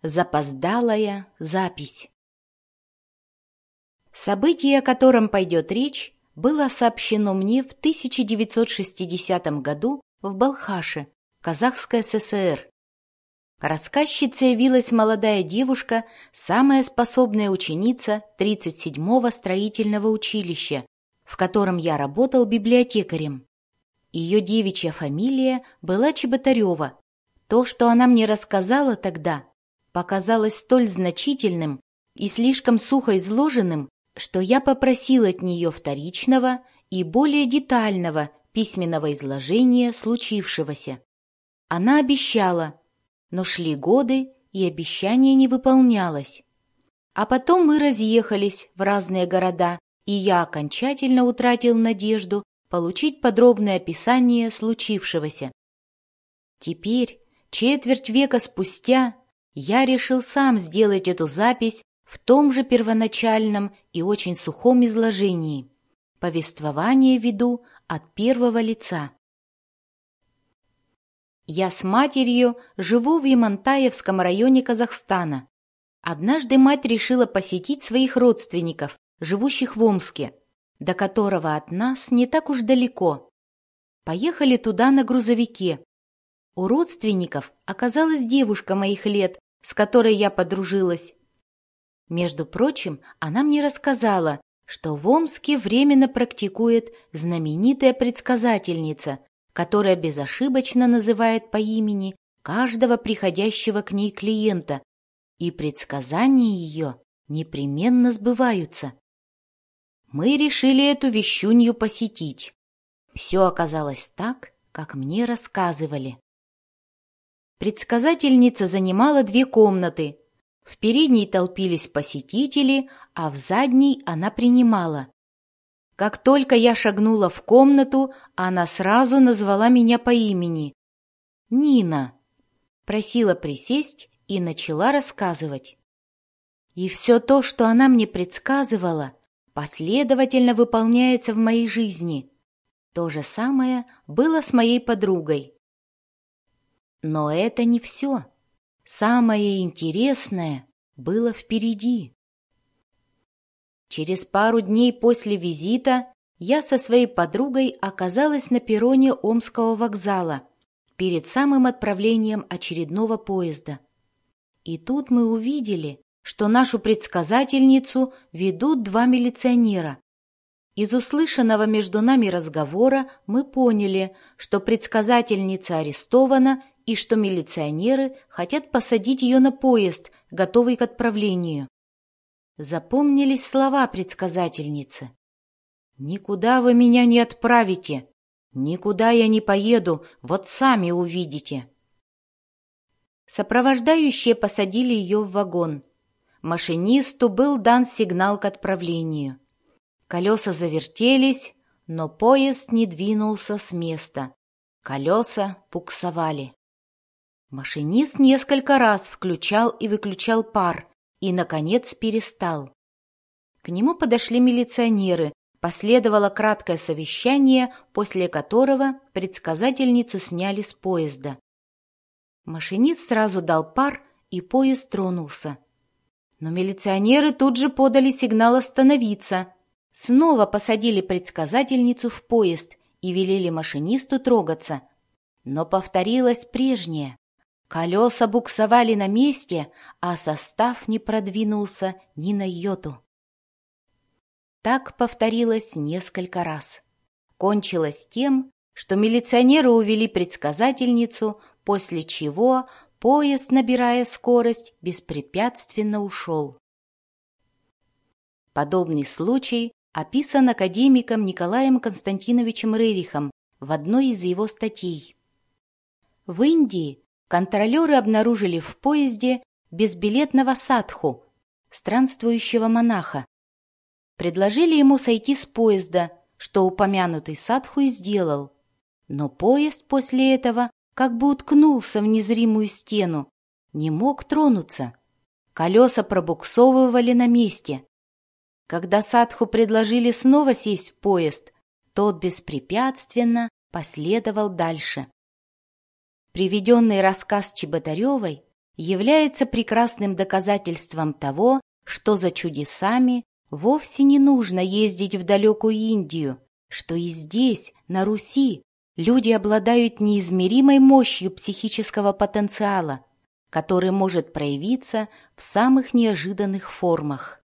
Запоздалая запись. Событие, о котором пойдет речь, было сообщено мне в 1960 году в Балхаше, Казахская ССР. Рассказчицей явилась молодая девушка, самая способная ученица 37-го строительного училища, в котором я работал библиотекарем. Ее девичья фамилия была Чеботарева. То, что она мне рассказала тогда, показалось столь значительным и слишком сухо изложенным, что я попросил от нее вторичного и более детального письменного изложения случившегося. Она обещала, но шли годы, и обещание не выполнялось. А потом мы разъехались в разные города, и я окончательно утратил надежду получить подробное описание случившегося. Теперь, четверть века спустя, я решил сам сделать эту запись в том же первоначальном и очень сухом изложении. Повествование веду от первого лица. Я с матерью живу в Ямантаевском районе Казахстана. Однажды мать решила посетить своих родственников, живущих в Омске, до которого от нас не так уж далеко. Поехали туда на грузовике. У родственников оказалась девушка моих лет, с которой я подружилась. Между прочим, она мне рассказала, что в Омске временно практикует знаменитая предсказательница, которая безошибочно называет по имени каждого приходящего к ней клиента, и предсказания ее непременно сбываются. Мы решили эту вещунью посетить. Все оказалось так, как мне рассказывали. Предсказательница занимала 2 комнаты. В передней толпились посетители, а в задней она принимала. Как только я шагнула в комнату, она сразу назвала меня по имени. «Нина», просила присесть и начала рассказывать. И все то, что она мне предсказывала, последовательно выполняется в моей жизни. То же самое было с моей подругой. Но это не все. Самое интересное было впереди. Через пару дней после визита я со своей подругой оказалась на перроне Омского вокзала перед самым отправлением очередного поезда. И тут мы увидели, что нашу предсказательницу ведут 2 милиционера. Из услышанного между нами разговора мы поняли, что предсказательница арестована и что милиционеры хотят посадить ее на поезд, готовый к отправлению. Запомнились слова предсказательницы. «Никуда вы меня не отправите, никуда я не поеду, вот сами увидите». Сопровождающие посадили ее в вагон. Машинисту был дан сигнал к отправлению. Колеса завертелись, но поезд не двинулся с места. Колеса буксовали. Машинист несколько раз включал и выключал пар и, наконец, перестал. К нему подошли милиционеры, последовало краткое совещание, после которого предсказательницу сняли с поезда. Машинист сразу дал пар, и поезд тронулся. Но милиционеры тут же подали сигнал остановиться. Снова посадили предсказательницу в поезд и велели машинисту трогаться. Но повторилось прежнее. Колеса буксовали на месте, а состав не продвинулся ни на йоту. Так повторилось несколько раз. Кончилось тем, что милиционеры увели предсказательницу, после чего поезд, набирая скорость, беспрепятственно ушел. Подобный случай описан академиком Николаем Константиновичем Рерихом в одной из его статей. В Индии контролеры обнаружили в поезде безбилетного садху, странствующего монаха. Предложили ему сойти с поезда, что упомянутый садху и сделал. Но поезд после этого как бы уткнулся в незримую стену, не мог тронуться. Колеса пробуксовывали на месте. Когда садху предложили снова сесть в поезд, тот беспрепятственно последовал дальше. Приведенный рассказ Чеботаревой является прекрасным доказательством того, что за чудесами вовсе не нужно ездить в далекую Индию, что и здесь, на Руси, люди обладают неизмеримой мощью психического потенциала, который может проявиться в самых неожиданных формах.